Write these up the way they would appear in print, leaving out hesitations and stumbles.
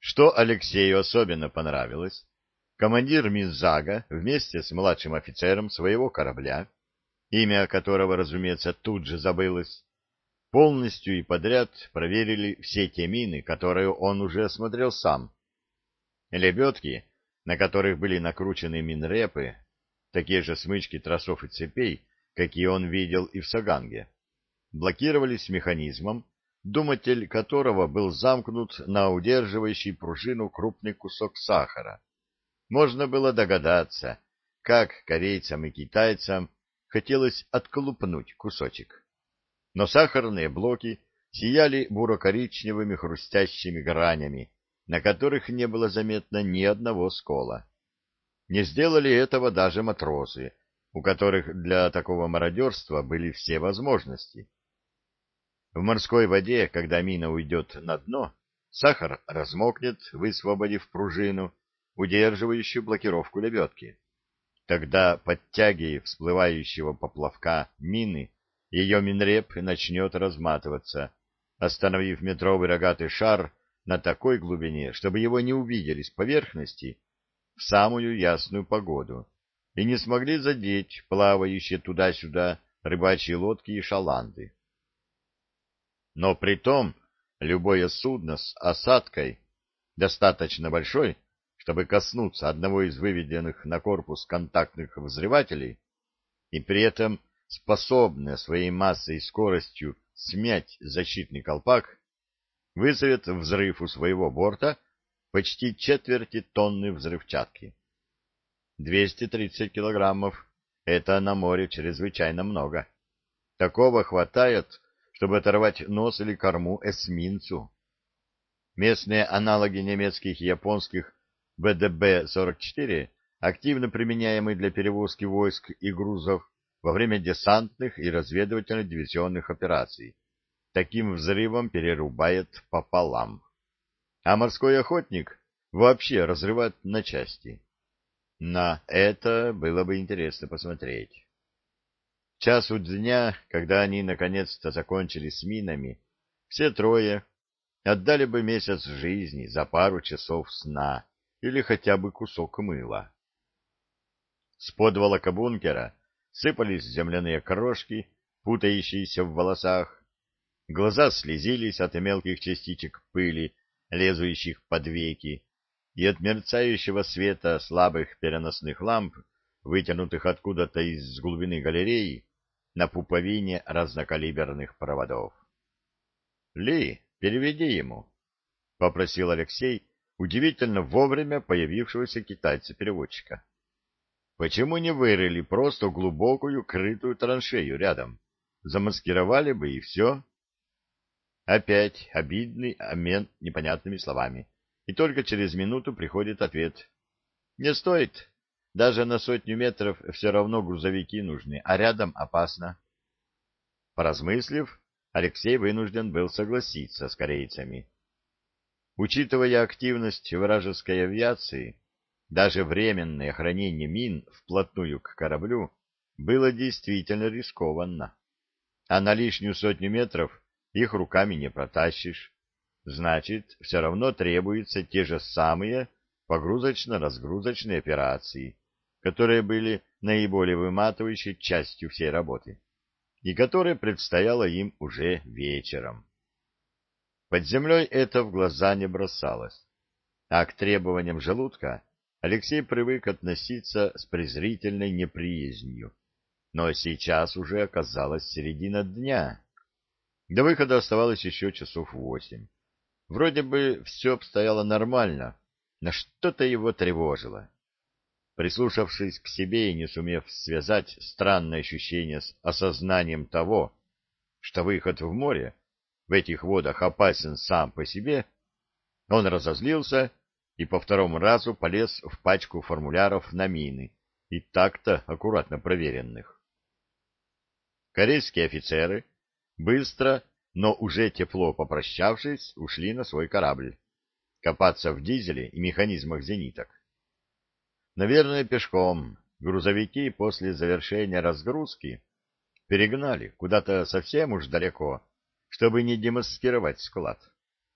Что Алексею особенно понравилось, командир Минзага вместе с младшим офицером своего корабля, имя которого, разумеется, тут же забылось, полностью и подряд проверили все те мины, которые он уже осмотрел сам. Лебедки, на которых были накручены минрепы, такие же смычки тросов и цепей, какие он видел и в Саганге, блокировались механизмом, думатель которого был замкнут на удерживающий пружину крупный кусок сахара. Можно было догадаться, как корейцам и китайцам хотелось отколупнуть кусочек. Но сахарные блоки сияли буро-коричневыми хрустящими гранями, на которых не было заметно ни одного скола. Не сделали этого даже матросы, у которых для такого мародерства были все возможности. В морской воде, когда мина уйдет на дно, сахар размокнет, высвободив пружину, удерживающую блокировку лебедки. Тогда под тягой всплывающего поплавка мины ее минреп начнет разматываться, остановив метровый рогатый шар на такой глубине, чтобы его не увидели с поверхности в самую ясную погоду и не смогли задеть плавающие туда-сюда рыбачьи лодки и шаланды. Но при том любое судно с осадкой, достаточно большой, чтобы коснуться одного из выведенных на корпус контактных взрывателей, и при этом способное своей массой и скоростью смять защитный колпак, вызовет взрыв у своего борта почти четверти тонны взрывчатки. 230 килограммов — это на море чрезвычайно много. Такого хватает, чтобы оторвать нос или корму эсминцу. Местные аналоги немецких и японских БДБ-44, активно применяемые для перевозки войск и грузов во время десантных и разведывательно-диверсионных операций, таким взрывом перерубает пополам. А морской охотник вообще разрывает на части. На это было бы интересно посмотреть. К часу дня, когда они наконец-то закончили с минами, все трое отдали бы месяц жизни за пару часов сна или хотя бы кусок мыла. С подволока бункера сыпались земляные крошки, путающиеся в волосах. Глаза слезились от мелких частичек пыли, лезущих под веки, и от мерцающего света слабых переносных ламп, вытянутых откуда-то из глубины галереи на пуповине разнокалиберных проводов. — Ли, переведи ему, — попросил Алексей удивительно вовремя появившегося китайца-переводчика. — Почему не вырыли просто глубокую крытую траншею рядом? Замаскировали бы и все. Опять обидный обмен непонятными словами. И только через минуту приходит ответ. Не стоит. Даже на 100 метров все равно грузовики нужны, а рядом опасно. Поразмыслив, Алексей вынужден был согласиться с корейцами. Учитывая активность вражеской авиации, даже временное хранение мин вплотную к кораблю было действительно рискованно. А на лишнюю 100 метров их руками не протащишь. Значит, все равно требуются те же самые погрузочно-разгрузочные операции, которые были наиболее выматывающей частью всей работы, и которые предстояло им уже вечером. Под землей это в глаза не бросалось, а к требованиям желудка Алексей привык относиться с презрительной неприязнью, но сейчас уже оказалась середина дня. До выхода оставалось еще часов 8. Вроде бы все обстояло нормально, но что-то его тревожило. Прислушавшись к себе и не сумев связать странное ощущение с осознанием того, что выход в море в этих водах опасен сам по себе, он разозлился и по второму разу полез в пачку формуляров на мины, и так-то аккуратно проверенных. Корейские офицеры быстро, но уже тепло попрощавшись, ушли на свой корабль, копаться в дизеле и механизмах зениток. Наверное, пешком. Грузовики после завершения разгрузки перегнали куда-то совсем уж далеко, чтобы не демаскировать склад.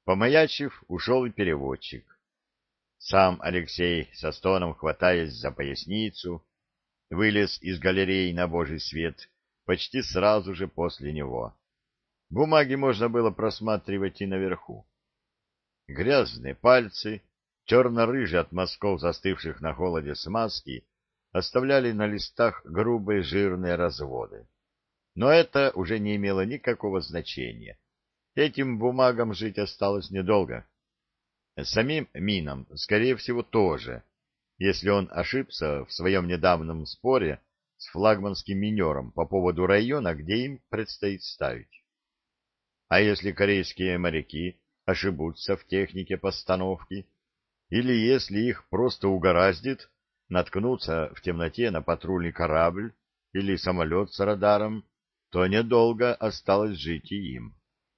Помаячив, ушел и переводчик. Сам Алексей, со стоном хватаясь за поясницу, вылез из галереи на божий свет почти сразу же после него. Бумаги можно было просматривать и наверху. Грязные пальцы, черно-рыжие от мазков застывших на холоде смазки, оставляли на листах грубые жирные разводы. Но это уже не имело никакого значения. Этим бумагам жить осталось недолго. Самим Минам, скорее всего, тоже, если он ошибся в своем недавнем споре с флагманским минером по поводу района, где им предстоит ставить. А если корейские моряки ошибутся в технике постановки, или если их просто угораздит наткнуться в темноте на патрульный корабль или самолет с радаром, то недолго осталось жить и им.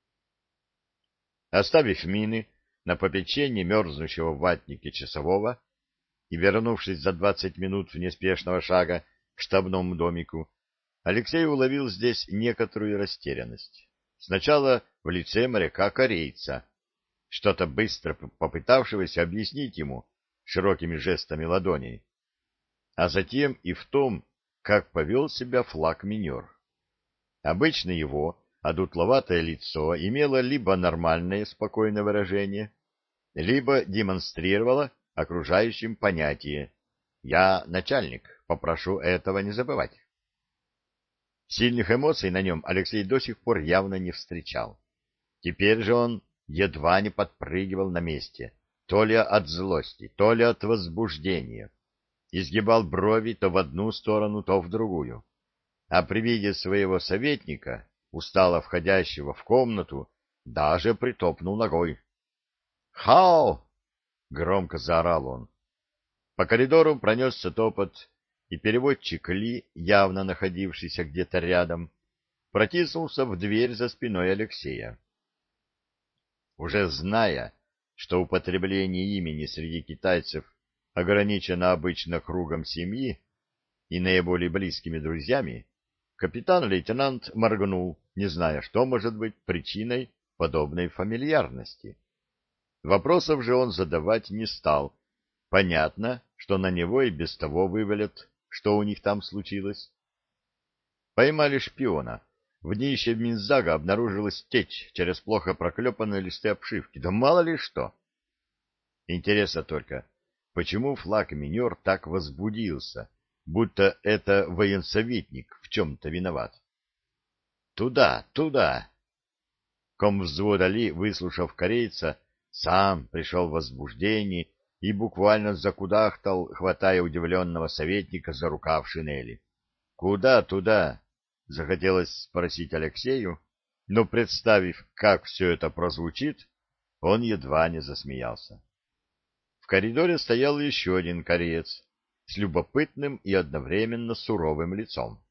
Оставив мины на попечении мерзнущего в ватнике часового и вернувшись за 20 минут в неспешного шага к штабному домику, Алексей уловил здесь некоторую растерянность. Сначала в лице моряка-корейца, что-то быстро попытавшегося объяснить ему широкими жестами ладоней, а затем и в том, как повел себя флагминер. Обычно его одутловатое лицо имело либо нормальное спокойное выражение, либо демонстрировало окружающим понятие «я начальник, попрошу этого не забывать». Сильных эмоций на нем Алексей до сих пор явно не встречал. Теперь же он едва не подпрыгивал на месте, то ли от злости, то ли от возбуждения, изгибал брови то в одну сторону, то в другую. А при виде своего советника, устало входящего в комнату, даже притопнул ногой. «Хао!» — громко заорал он. По коридору пронесся топот, и переводчик Ли, явно находившийся где-то рядом, протиснулся в дверь за спиной Алексея. Уже зная, что употребление имени среди китайцев ограничено обычно кругом семьи и наиболее близкими друзьями, капитан-лейтенант моргнул, не зная, что может быть причиной подобной фамильярности. Вопросов же он задавать не стал. Понятно, что на него и без того вывалят, что у них там случилось. Поймали шпиона. В днище Минзага обнаружилась течь через плохо проклепанные листы обшивки. Да мало ли что. Интересно только, почему флагминер так возбудился, будто это военсоветник в чем-то виноват? Туда, туда! Комвзвода Ли, выслушав корейца, сам пришел в возбуждение и буквально закудахтал, хватая удивленного советника за рукав шинели. «Куда туда?» — захотелось спросить Алексею, но, представив, как все это прозвучит, он едва не засмеялся. В коридоре стоял еще один кореец с любопытным и одновременно суровым лицом.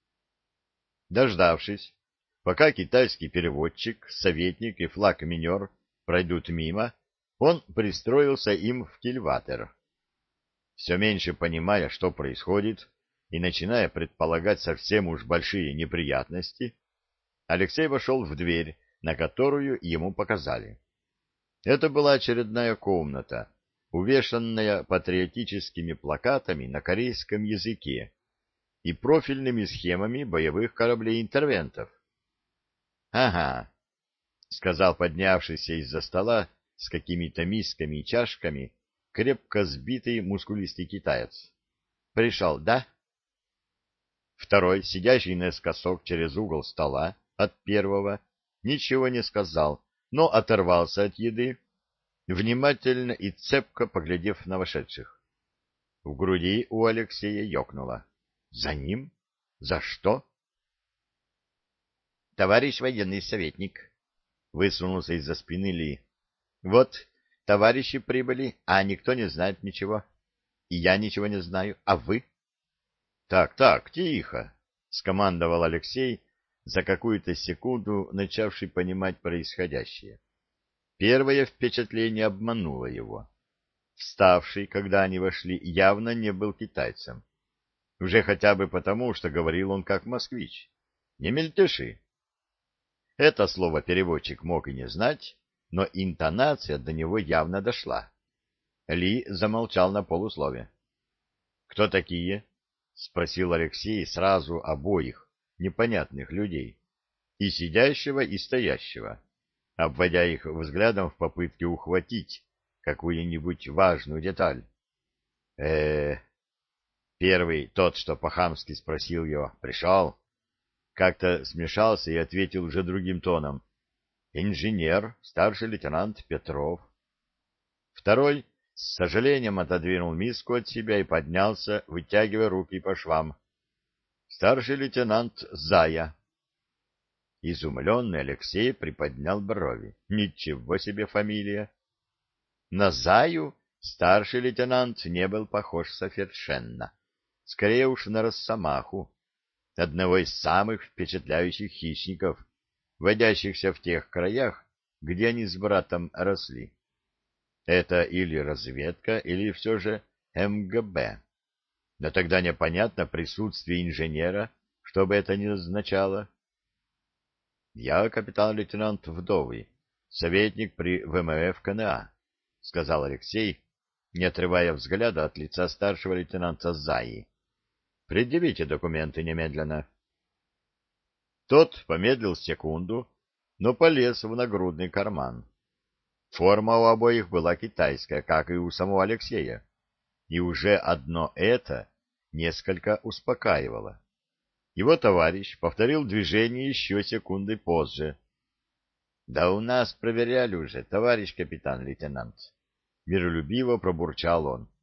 Дождавшись, пока китайский переводчик, советник и флагминер пройдут мимо, он пристроился им в кильватер. Все меньше понимая, что происходит, и начиная предполагать совсем уж большие неприятности, Алексей вошел в дверь, на которую ему показали. Это была очередная комната, увешанная патриотическими плакатами на корейском языке и профильными схемами боевых кораблей-интервентов. — Ага, — сказал поднявшийся из-за стола с какими-то мисками и чашками крепко сбитый мускулистый китаец. — Пришел, да? Второй, сидящий наискосок через угол стола от первого, ничего не сказал, но оторвался от еды, внимательно и цепко поглядев на вошедших. В груди у Алексея ёкнуло. За ним? За что? — Товарищ военный советник, — высунулся из-за спины Ли. — Вот, товарищи прибыли, а никто не знает ничего. И я ничего не знаю. А вы? — Так, тихо, — скомандовал Алексей, за какую-то секунду начавший понимать происходящее. Первое впечатление обмануло его. Вставший, когда они вошли, явно не был китайцем. Уже хотя бы потому, что говорил он как москвич. Не мельтеши. Это слово переводчик мог и не знать, но интонация до него явно дошла. Ли замолчал на полуслове. — Кто такие? — спросил Алексей сразу обоих непонятных людей, и сидящего, и стоящего, обводя их взглядом в попытке ухватить какую-нибудь важную деталь. Первый, тот, что по-хамски спросил его, пришел, как-то смешался и ответил уже другим тоном. Инженер, старший лейтенант Петров. Второй с сожалением отодвинул миску от себя и поднялся, вытягивая руки по швам. Старший лейтенант Зая. Изумленный Алексей приподнял брови. Ничего себе фамилия! На Заю старший лейтенант не был похож совершенно. Скорее уж на росомаху, одного из самых впечатляющих хищников, водящихся в тех краях, где они с братом росли. Это или разведка, или все же МГБ. Но тогда непонятно присутствие инженера, что бы это ни означало. Я капитан-лейтенант Вдовый, советник при ВМФ КНА, — сказал Алексей, не отрывая взгляда от лица старшего лейтенанта Заи. — Предъявите документы немедленно. Тот помедлил секунду, но полез в нагрудный карман. Форма у обоих была китайская, как и у самого Алексея, и уже одно это несколько успокаивало. Его товарищ повторил движение еще секундой позже. — Да у нас проверяли уже, товарищ капитан-лейтенант. Миролюбиво пробурчал он.